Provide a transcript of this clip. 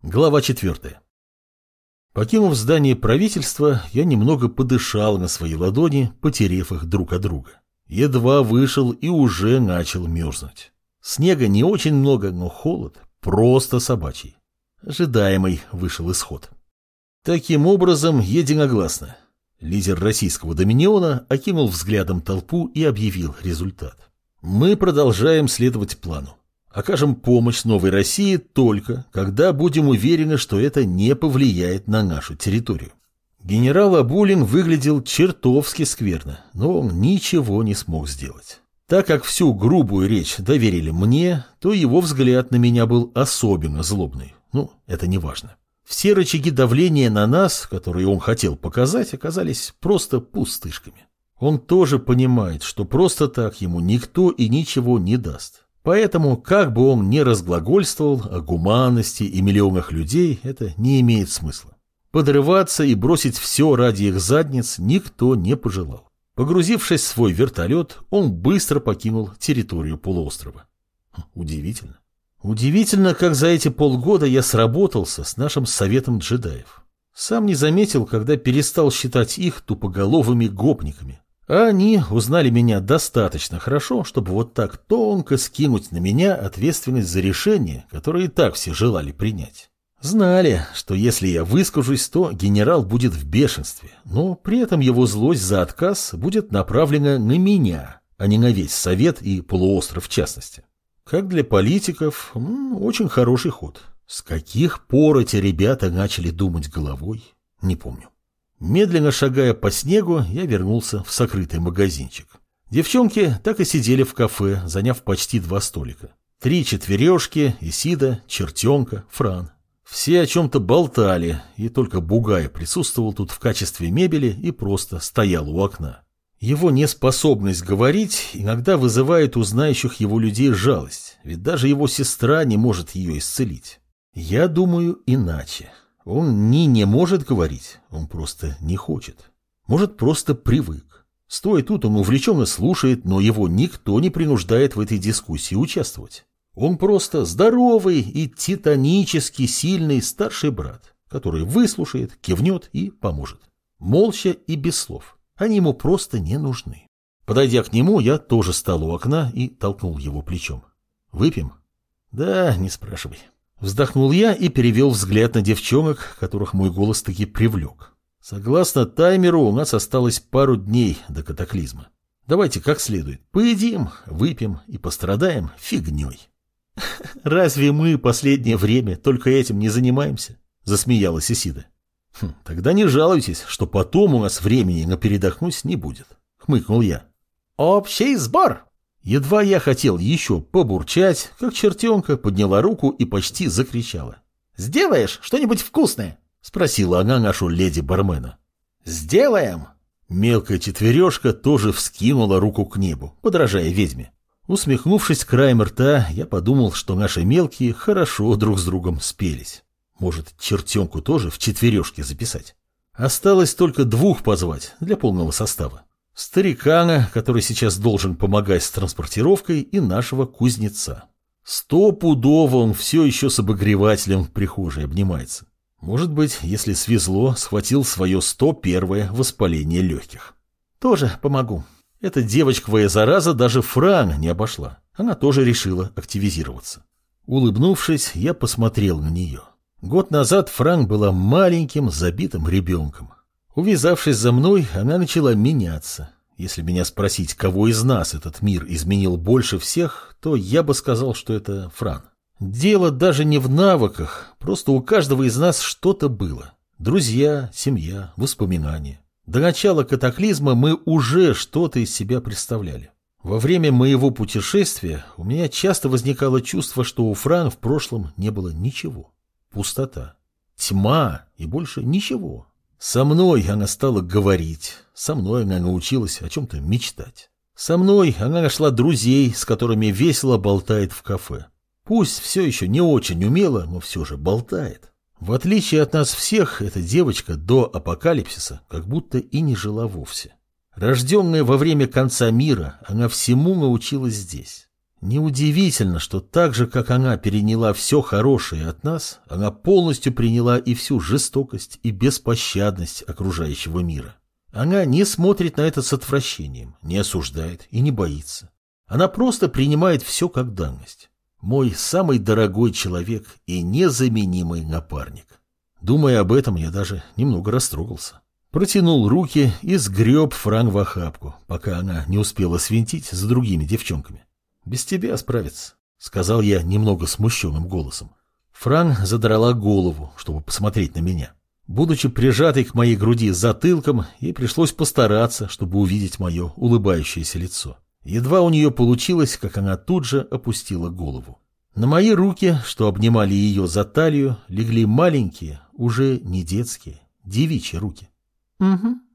Глава 4. Покинув здание правительства, я немного подышал на свои ладони, потерев их друг от друга. Едва вышел и уже начал мерзнуть. Снега не очень много, но холод просто собачий. Ожидаемый вышел исход. Таким образом, единогласно. Лидер российского доминиона окинул взглядом толпу и объявил результат. Мы продолжаем следовать плану. Окажем помощь Новой России только, когда будем уверены, что это не повлияет на нашу территорию. Генерал Абулин выглядел чертовски скверно, но он ничего не смог сделать. Так как всю грубую речь доверили мне, то его взгляд на меня был особенно злобный. Это не важно. Все рычаги давления на нас, которые он хотел показать, оказались просто пустышками. Он тоже понимает, что просто так ему никто и ничего не даст. Поэтому, как бы он ни разглагольствовал о гуманности и миллионах людей, это не имеет смысла. Подрываться и бросить все ради их задниц никто не пожелал. Погрузившись в свой вертолет, он быстро покинул территорию полуострова. Удивительно. Удивительно, как за эти полгода я сработался с нашим советом джедаев. Сам не заметил, когда перестал считать их тупоголовыми гопниками. А они узнали меня достаточно хорошо, чтобы вот так тонко скинуть на меня ответственность за решение, которое и так все желали принять. Знали, что если я выскажусь, то генерал будет в бешенстве, но при этом его злость за отказ будет направлена на меня, а не на весь совет и полуостров в частности. Как для политиков, очень хороший ход. С каких пор эти ребята начали думать головой, не помню. Медленно шагая по снегу, я вернулся в сокрытый магазинчик. Девчонки так и сидели в кафе, заняв почти 2 столика. 3 четвережки, Исида, Чертенка, Фран. Все о чем-то болтали, и только Бугай присутствовал тут в качестве мебели и просто стоял у окна. Его неспособность говорить иногда вызывает у знающих его людей жалость, ведь даже его сестра не может ее исцелить. Я думаю иначе. Он не может говорить, он просто не хочет. Может, просто привык. Стоя тут, он увлеченно слушает, но его никто не принуждает в этой дискуссии участвовать. Он просто здоровый и титанически сильный старший брат, который выслушает, кивнет и поможет. Молча и без слов. Они ему просто не нужны. Подойдя к нему, я тоже стал у окна и толкнул его плечом. «Выпьем?» «Да, не спрашивай». Вздохнул я и перевел взгляд на девчонок, которых мой голос таки привлек. Согласно таймеру, у нас осталось пару дней до катаклизма. Давайте как следует. Поедим, выпьем и пострадаем фигней. Разве мы последнее время только этим не занимаемся? Засмеялась Исида. Тогда не жалуйтесь, что потом у нас времени на передохнуть не будет. Хмыкнул я. Общий сбор! Едва я хотел еще побурчать, как чертенка подняла руку и почти закричала. «Сделаешь что-нибудь вкусное?» — спросила она нашу леди-бармена. «Сделаем!» Мелкая четвережка тоже вскинула руку к небу, подражая ведьме. Усмехнувшись краем рта, я подумал, что наши мелкие хорошо друг с другом спелись. Может, чертенку тоже в четвережке записать? Осталось только 2 позвать для полного состава. Старикана, который сейчас должен помогать с транспортировкой, и нашего кузнеца. 100-пудово он все еще с обогревателем в прихожей обнимается. Может быть, если свезло, схватил свое 101-е воспаление легких. Тоже помогу. Эта девочковая зараза даже Фран не обошла. Она тоже решила активизироваться. Улыбнувшись, я посмотрел на нее. Год назад Фран была маленьким забитым ребенком. Увязавшись за мной, она начала меняться. Если меня спросить, кого из нас этот мир изменил больше всех, то я бы сказал, что это Фран. Дело даже не в навыках, просто у каждого из нас что-то было. Друзья, семья, воспоминания. До начала катаклизма мы уже что-то из себя представляли. Во время моего путешествия у меня часто возникало чувство, что у Фран в прошлом не было ничего. Пустота, тьма и больше ничего. Со мной она стала говорить, со мной она научилась о чем-то мечтать. Со мной она нашла друзей, с которыми весело болтает в кафе. Пусть все еще не очень умело, но все же болтает. В отличие от нас всех, эта девочка до апокалипсиса как будто и не жила вовсе. Рожденная во время конца мира, она всему научилась здесь. Неудивительно, что так же, как она переняла все хорошее от нас, она полностью приняла и всю жестокость и беспощадность окружающего мира. Она не смотрит на это с отвращением, не осуждает и не боится. Она просто принимает все как данность. Мой самый дорогой человек и незаменимый напарник. Думая об этом, я даже немного растрогался. Протянул руки и сгреб Фран в охапку, пока она не успела свинтить с другими девчонками. «Без тебя справиться», — сказал я немного смущенным голосом. Фран задрала голову, чтобы посмотреть на меня. Будучи прижатой к моей груди затылком, ей пришлось постараться, чтобы увидеть мое улыбающееся лицо. Едва у нее получилось, как она тут же опустила голову. На мои руки, что обнимали ее за талию, легли маленькие, уже не детские, девичьи руки. «Угу»,